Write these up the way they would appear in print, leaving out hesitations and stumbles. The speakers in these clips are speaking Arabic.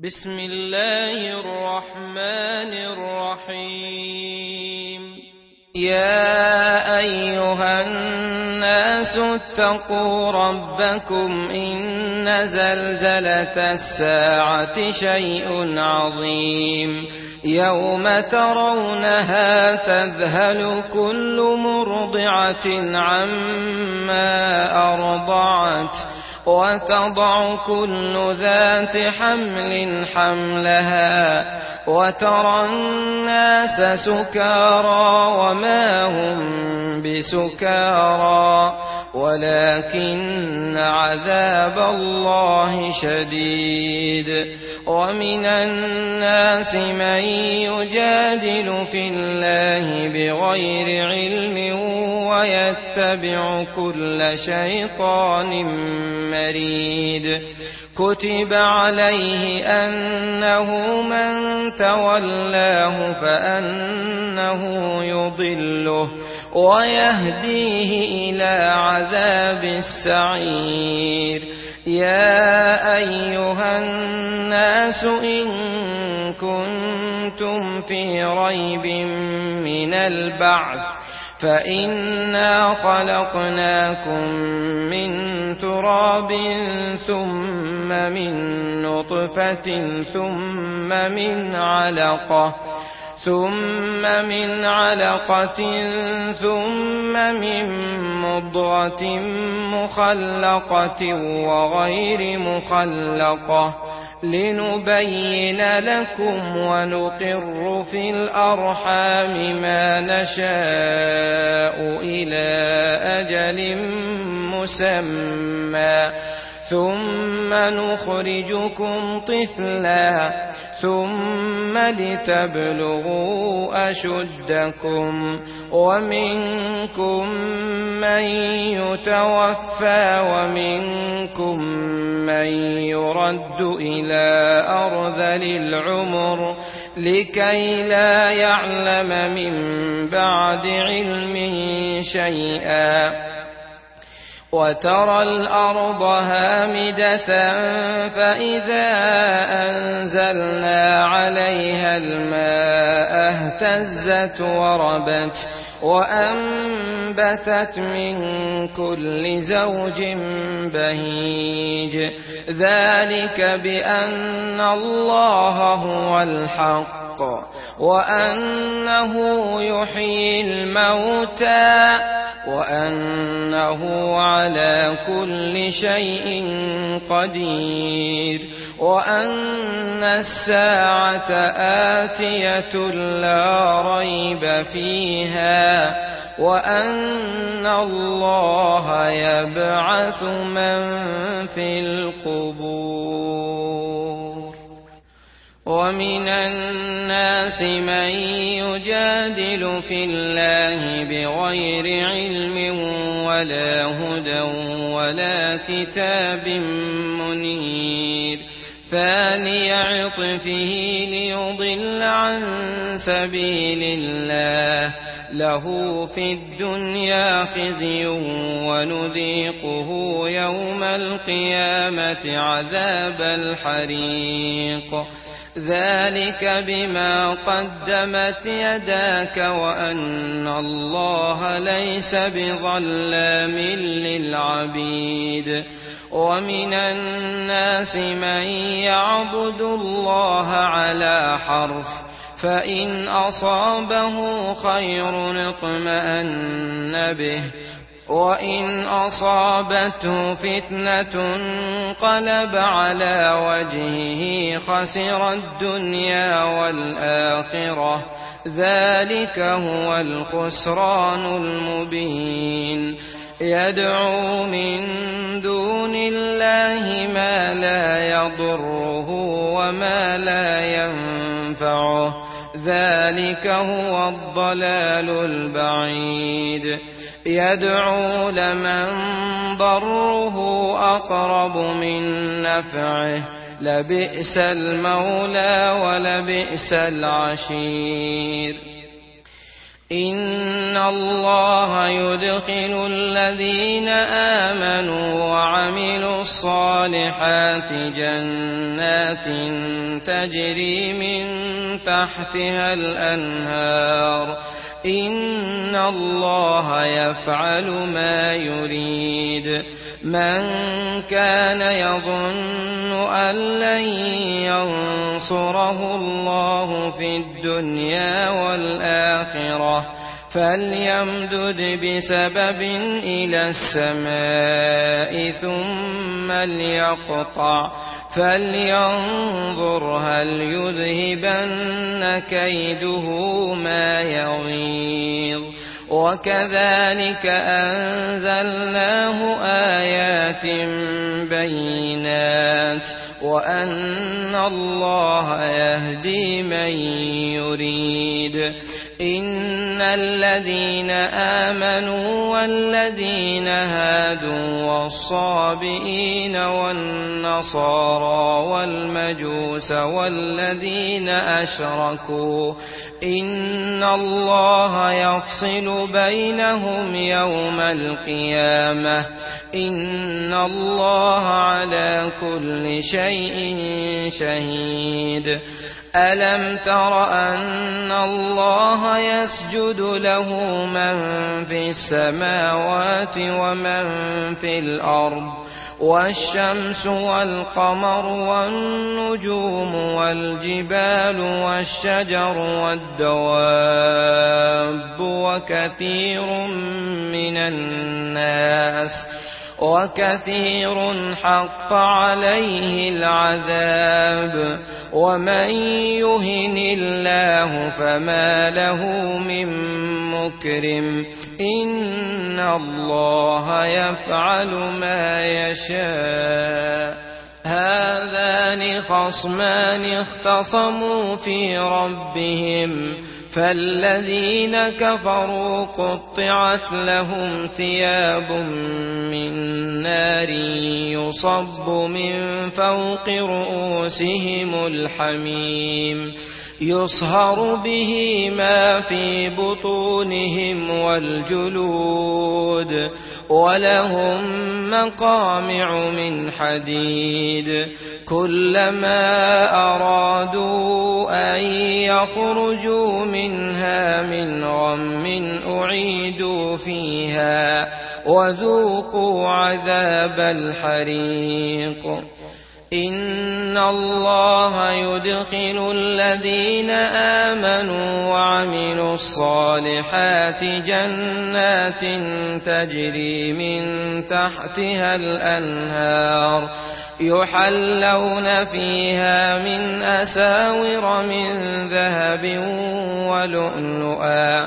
بسم الله الرحمن الرحيم. يا أيها الناس اتقوا ربكم إن زلزلة الساعة شيء عظيم يوم ترونها تذهل كل مرضعة عما أرضعت وتضع كل ذات حمل حملها وترى الناس سكارى وما هم بسكارى ولكن عذاب الله شديد. ومن الناس من يجادل في الله بغير علم ويتبع كل شيطان مريد. كتب عليه أنه من تولاه فأنه يضله ويهديه إلى عذاب السعير. يا أيها الناس إن كنتم في ريب من البعث فإنا خلقناكم من تراب ثم من نطفة ثم من علقة ثم من مضغة مخلقة وغير مخلقة لنبين لكم ونقر في الأرحام ما نشاء إلى أجل مسمى ثم نخرجكم طفلا ثم لتبلغوا أشدكم ومنكم من يتوفى ومنكم من يرد إلى أرذل العمر لكي لا يعلم من بعد علم شيئا. وترى الأرض هامدة فإذا أنزلنا عليها الماء اهتزت وربت وأنبتت من كل زوج بهيج. ذلك بأن الله هو الحق وأنه يحيي الموتى وأنه على كل شيء قدير وأن الساعة آتية لا ريب فيها وأن الله يبعث من في القبور. ومن الناس من يجادل في الله بغير علم ولا هدى ولا كتاب منير ثاني عطفه ليضل عن سبيل الله له في الدنيا خزي ونذيقه يوم القيامة عذاب الحريق. ذلك بما قدمت يداك وأن الله ليس بظلام للعبيد. ومن الناس من يعبد الله على حرف فإن أصابه خير اطمأن به وإن أصابته فتنة انقلب على وجهه خسر الدنيا والآخرة ذلك هو الخسران المبين. يدعو من دون الله ما لا يضره وما لا ينفعه ذلك هو الضلال البعيد. يدعو لمن ضره أقرب من نفعه لبئس المولى ولبئس العشير. إن الله يدخل الذين آمنوا وعملوا الصالحات جنات تجري من تحتها الأنهار إن الله يفعل ما يريد من كان يظن أن لن ينصره الله في الدنيا والآخرة فليمدد بسبب إلى السماء ثم ليقطع فلينظر هل يذهبن كيده ما يغيظ وكذلك أنزلناه آيات بينات وأن الله يهدي من يريد إن الذين آمنوا والذين هادوا والصابئين والنصارى والمجوس والذين أشركوا إن الله يفصل بينهم يوم القيامة إن الله على كل شيء شهيد ألم تر أن الله يسجد له من في السماوات ومن في الأرض والشمس والقمر والنجوم والجبال والشجر والدواب وكثير حق عليه العذاب ومن يهن الله فما له من مكرم إن الله يفعل ما يشاء هذان خصمان اختصموا في ربهم فالذين كفروا قطعت لهم ثياب من نار يصب من فوق رؤوسهم الحميم يصهر به ما في بطونهم والجلود ولهم مقامع من حديد كلما أرادوا أن يخرجوا منها من غم أعيدوا فيها وذوقوا عذاب الحريق إن الله يدخل الذين آمنوا وعملوا الصالحات جنات تجري من تحتها الأنهار يحلون فيها من أساور من ذهب ولؤلؤا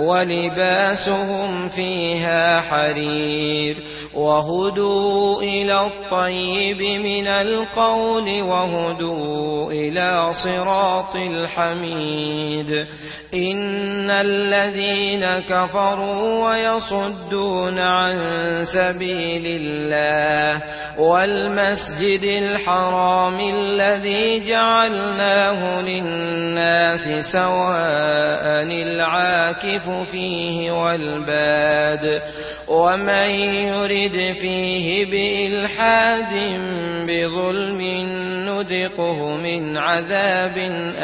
ولباسهم فيها حرير وهدوا إلى الطيب من القول وهدوا إلى صراط الحميد إن الذين كفروا ويصدون عن سبيل الله والمسجد الحرام الذي جعلناه للناس سواء العاكف فيه والباد ومن يرد فيه بإلحاد بظلم نذقه من عذاب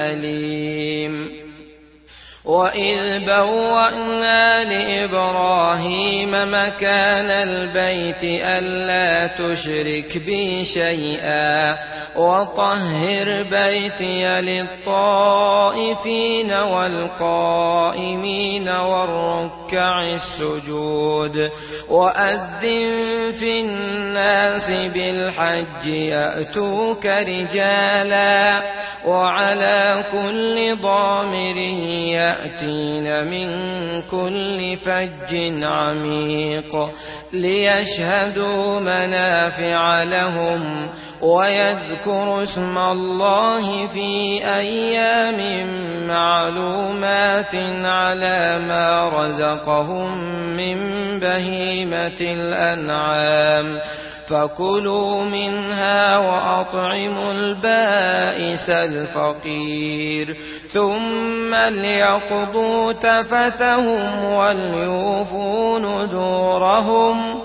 أليم وإذ بوأنا لإبراهيم مكان البيت ألا تشرك بي شيئا وطهر بيتي للطائفين والقائمين والركع السجود وأذن في الناس بالحج يأتوك رجالا وعلى كل ضامر يأتين من كل فج عميق ليشهدوا منافع لهم ويذكروا اسم الله في أيام معلومات على ما رزقهم من بهيمة الأنعام فكلوا منها وأطعموا البائس الفقير ثم ليقضوا تفثهم وليوفوا نذورهم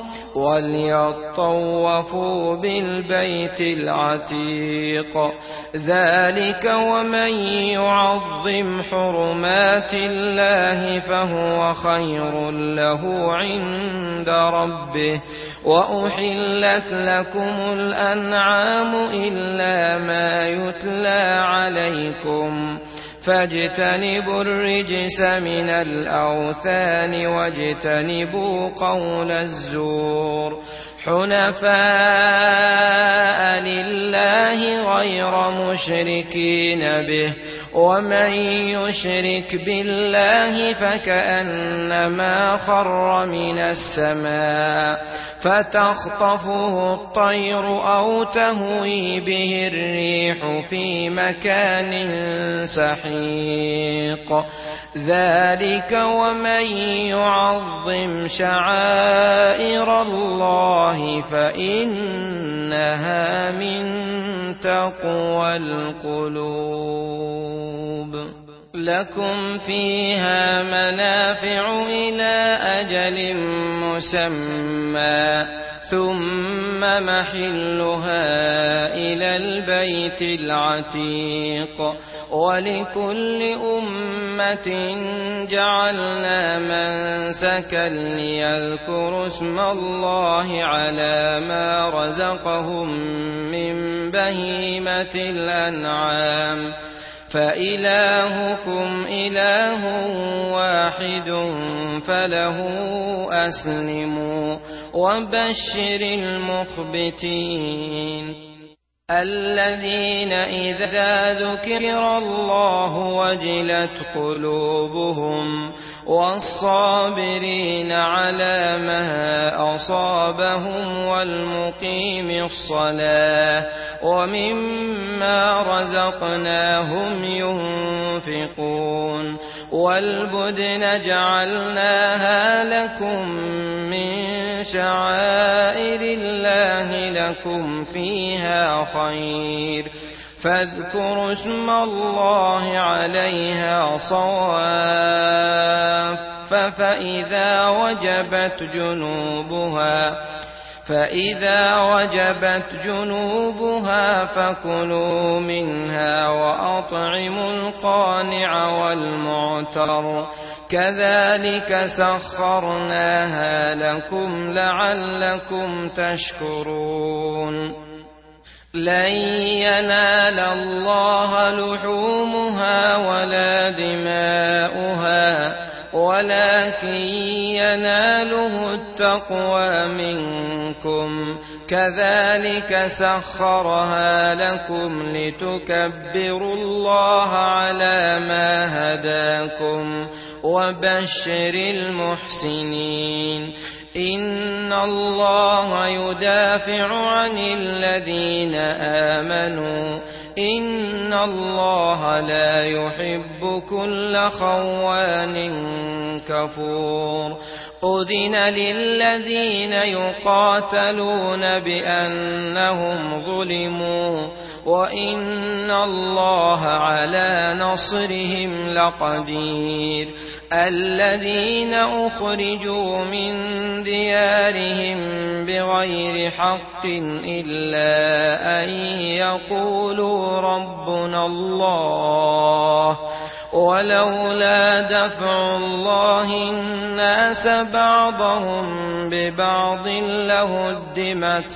وليطوفوا بالبيت العتيق ذلك ومن يعظم حرمات الله فهو خير له عند ربه وأحلت لكم الأنعام إلا ما يتلى عليكم فاجتنبوا الرجس من الأوثان واجتنبوا قول الزور حنفاء لله غير مشركين به ومن يشرك بالله فكأنما خر من السماء فتخطفه الطير أو تهوي به الريح في مكان سحيق ذلك ومن يعظم شعائر الله فإنها من تقوى القلوب لكم فيها منافع إلى أجل مسمى ثم محلها إلى البيت العتيق ولكل أمة جعلنا منسكا ليذكروا اسم الله على ما رزقهم من بهيمة الأنعام فإلهكم إله واحد فله أسلموا وبشر المخبتين الذين إذا ذكر الله وجلت قلوبهم والصابرين على ما أصابهم والمقيم الصلاة ومما رزقناهم ينفقون والبدن جعلناها لكم من شعائر الله لكم فيها خير فاذكروا اسم الله عليها صواف فإذا وجبت جنوبها فكلوا منها وأطعموا القانع والمعتر كذلك سخرناها لكم لعلكم تشكرون لن ينال الله لحومها ولا دماؤها ولكن يناله التقوى منكم كذلك سخرها لكم لتكبروا الله على ما هداكم وبشر المحسنين إن الله يدافع عن الذين آمنوا إن الله لا يحب كل خوان كفور أذن للذين يقاتلون بأنهم ظلموا وإن الله على نصرهم لقدير الذين أخرجوا من ديارهم بغير حق إلا أن يقولوا ربنا الله ولولا دفع الله الناس بعضهم ببعض لهدمت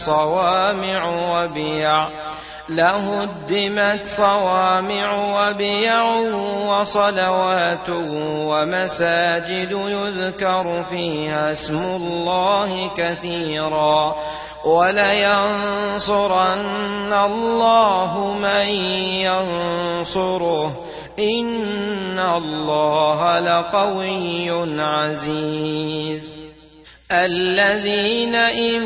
صوامع وبيع وصلوات ومساجد يذكر فيها اسم الله كثيرا ولينصرن الله من ينصره إن الله لقوي عزيز الذين إن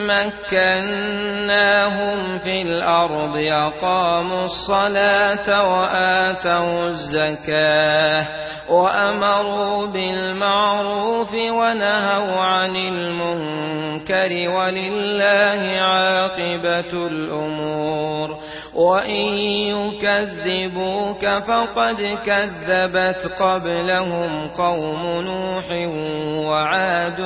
مكناهم في الأرض أقاموا الصلاة وآتوا الزكاة وأمروا بالمعروف ونهوا عن المنكر المنكر ولله عاقبة الأمور. وإن يكذبوك فقد كذبت قبلهم قوم نوح وعاد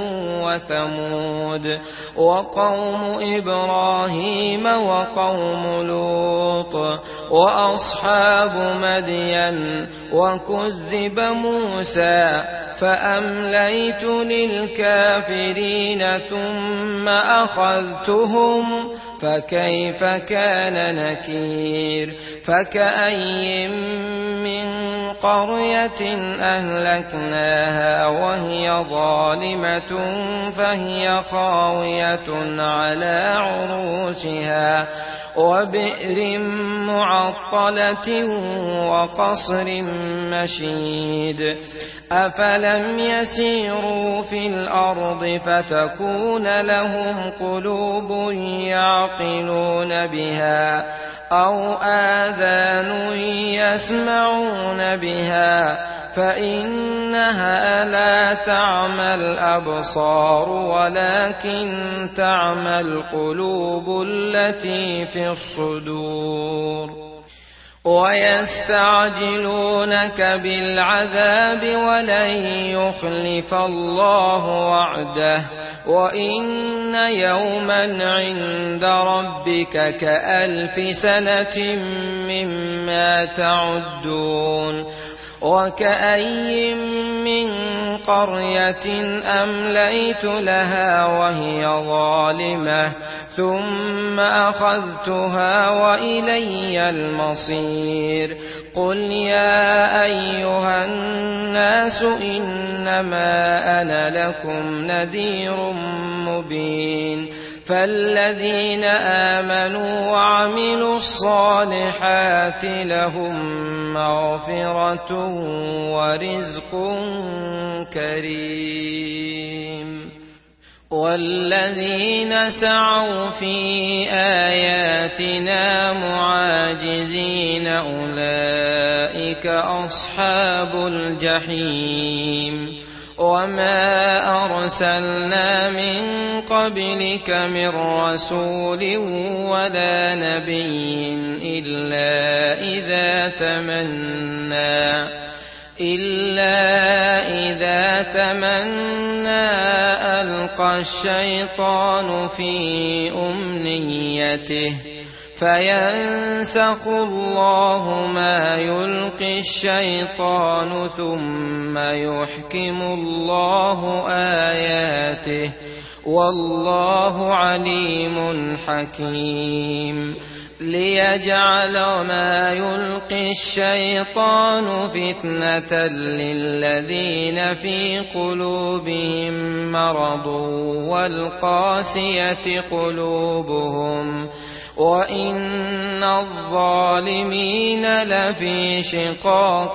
وثمود وقوم إبراهيم وقوم لوط وأصحاب مدين وكذب موسى فأمليت للكافرين ثم أخذتهم فكيف كان نكير. فكأي من قرية أهلكناها وهي ظالمة فهي خاوية على عروشها وبئر معطلة وقصر مشيد. أفلم يسيروا في الأرض فتكون لهم قلوب يعقلون بها أو آذان يسمعون بها فإنها لا تعمى الأبصار ولكن تعمى القلوب التي في الصدور. ويستعجلونك بالعذاب ولن يخلف الله وعده وإن يوما عند ربك كألف سنة مما تعدون. وكأي من قرية أمليت لها وهي ظالمة ثم أخذتها وإلي المصير. قل يا أيها الناس إنما أنا لكم نذير مبين. فالذين آمنوا وعملوا الصالحات لهم مغفرة ورزق كريم. والذين سعوا في آياتنا معاجزين أولئك أصحاب الجحيم. وما أرسلنا من قبلك من رسول ولا نبي إلا إذا تمنى ألقى الشيطان في أمنيته فينسخ الله ما يلقي الشيطان ثم يحكم الله آياته والله عليم حكيم. ليجعل ما يلقي الشيطان فتنة للذين في قلوبهم مرض والقاسية قلوبهم وإن الظالمين لفي شقاق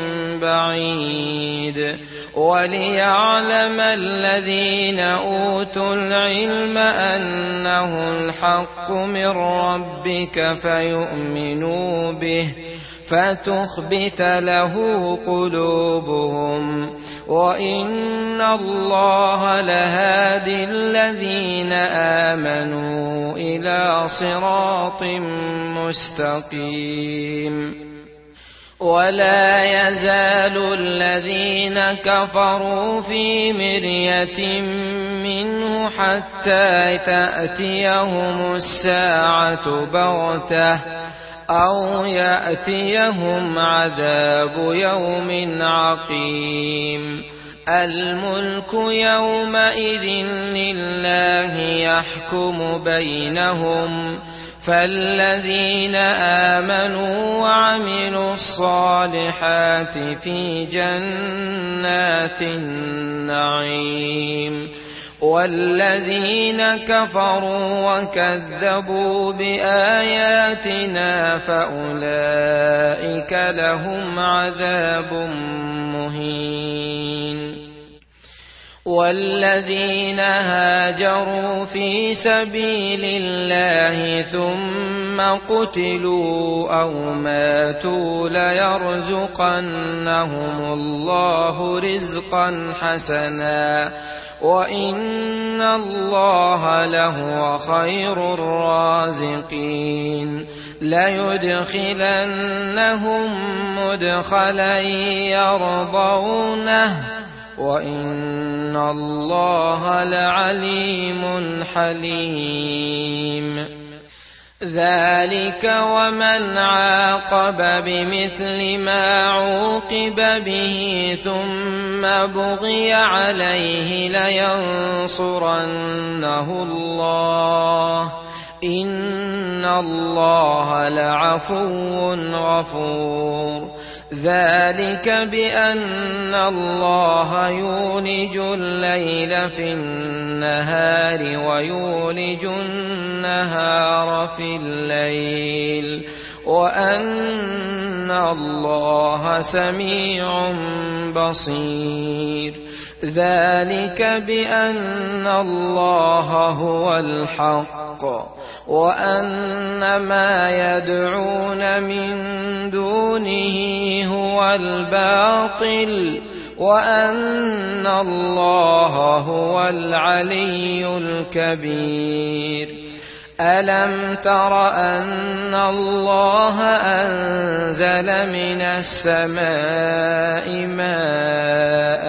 بعيد. وليعلم الذين أوتوا العلم أنه الحق من ربك فيؤمنوا به فتخبت له قلوبهم وإن الله لهادي الذين آمنوا إلى صراط مستقيم. ولا يزال الذين كفروا في مرية منه حتى تأتيهم الساعة بغتة أو يأتيهم عذاب يوم عقيم. الملك يومئذ لله يحكم بينهم فالذين آمنوا وعملوا الصالحات في جنات النعيم. والذين كفروا وكذبوا بآياتنا فأولئك لهم عذاب مهين. والذين هاجروا في سبيل الله ثم قتلوا أو ماتوا ليرزقنهم الله رزقا حسنا وإن الله لهو خير الرازقين ليدخلنهم مدخلا يرضونه وإن الله لعليم حليم ذلك ومن عاقب بمثل ما عوقب به ثم بغي عليه لينصرنه الله إن الله لعفو غفور ذلك بأن الله يولج الليل في النهار ويولج النهار في الليل وأن الله سميع بصير ذلك بأن الله هو الحق وأن ما يدعون من دونه هو الباطل وأن الله هو العلي الكبير ألم تر أن الله أنزل من السماء ماء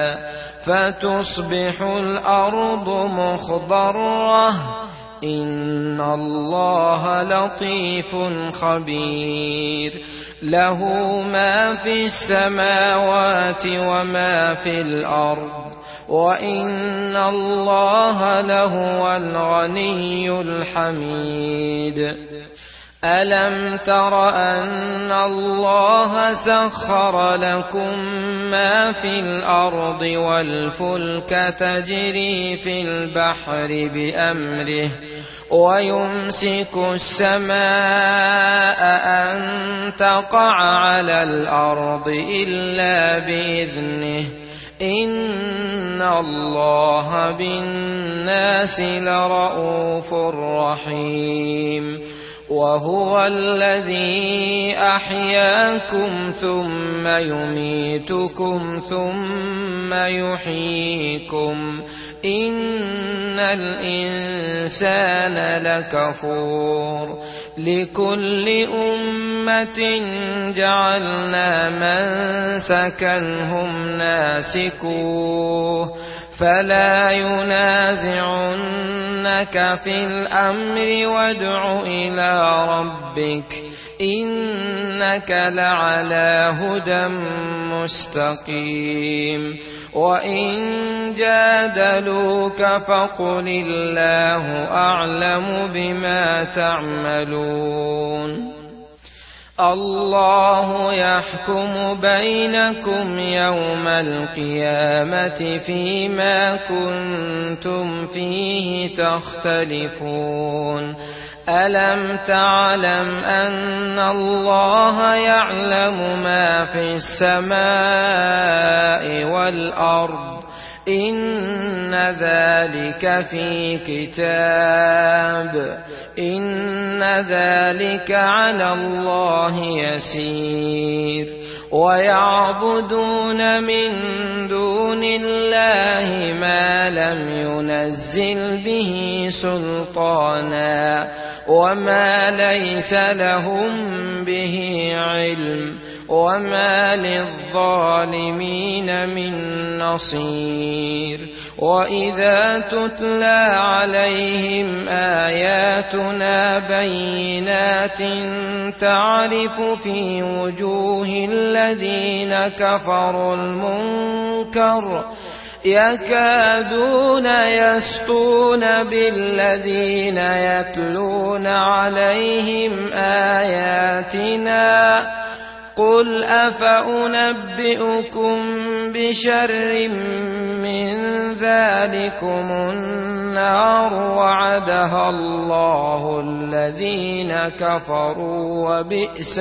فتصبح الأرض مخضرة إن الله لطيف خبير له ما في السماوات وما في الأرض وإن الله لهو الغني الحميد ألم تر أن الله سخر لكم ما في الأرض والفلك تجري في البحر بأمره ويمسك السماء أن تقع على الأرض إلا بإذنه إن الله بالناس لرءوف رحيم وهو الذي أحياكم ثم يميتكم ثم يحييكم إن الإنسان لكفور لكل أمة جعلنا منسكا هم ناسكوه فلا ينازعنك في الأمر وادع إلى ربك إنك لعلى هدى مستقيم وإن جادلوك فقل الله أعلم بما تعملون الله يحكم بينكم يوم القيامة فيما كنتم فيه تختلفون ألم تعلم أن الله يعلم ما في السماء والأرض إن ذلك في كتاب إن ذلك على الله يسير ويعبدون من دون الله ما لم ينزل به سلطانا وما ليس لهم به علم وما للظالمين من نصير وإذا تتلى عليهم آياتنا بينات تعرف في وجوه الذين كفروا المنكر يكادون يسطون بالذين يتلون عليهم آياتنا قل أفأنبئكم بشر من ذلكم النار وعدها الله الذين كفروا وبئس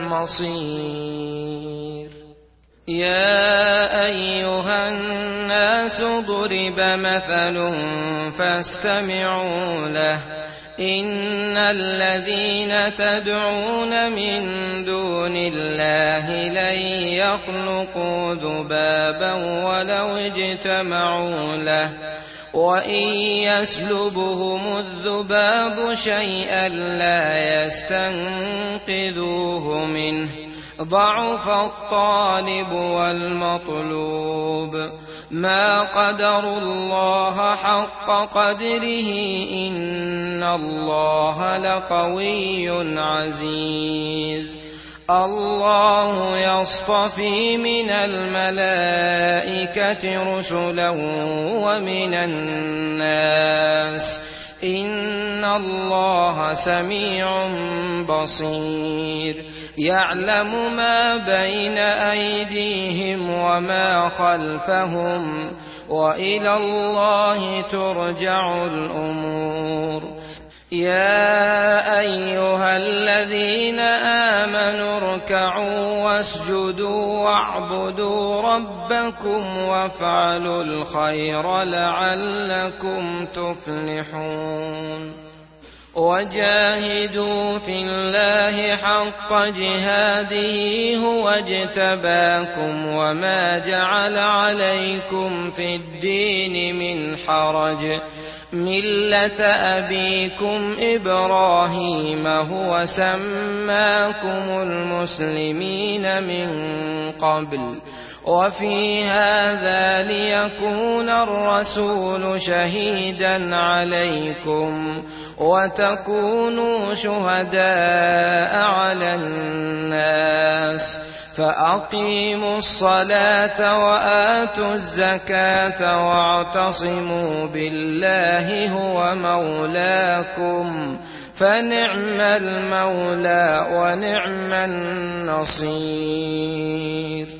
المصير يا أيها الناس ضرب مثل فاستمعوا له إن الذين تدعون من دون الله لن يخلقوا ذبابا ولو اجتمعوا له وإن يسلبهم الذباب شيئا لا يستنقذوه منه ضعف الطالب والمطلوب ما قدروا الله حق قدره إن الله لقوي عزيز الله يصطفي من الملائكة رسلا ومن الناس إن الله سميع بصير يعلم ما بين أيديهم وما خلفهم وإلى الله ترجع الأمور يا أيها الذين آمنوا اركعوا واسجدوا واعبدوا ربكم وافعلوا الخير لعلكم تفلحون وجاهدوا في الله حق جهاده هو اجتباكم وما جعل عليكم في الدين من حرج ملة أبيكم إبراهيم هو سماكم المسلمين من قبل وفي هذا ليكون الرسول شهيدا عليكم وتكونوا شهداء على الناس فأقيموا الصلاة وآتوا الزكاة واعتصموا بالله هو مولاكم فنعم المولى ونعم النصير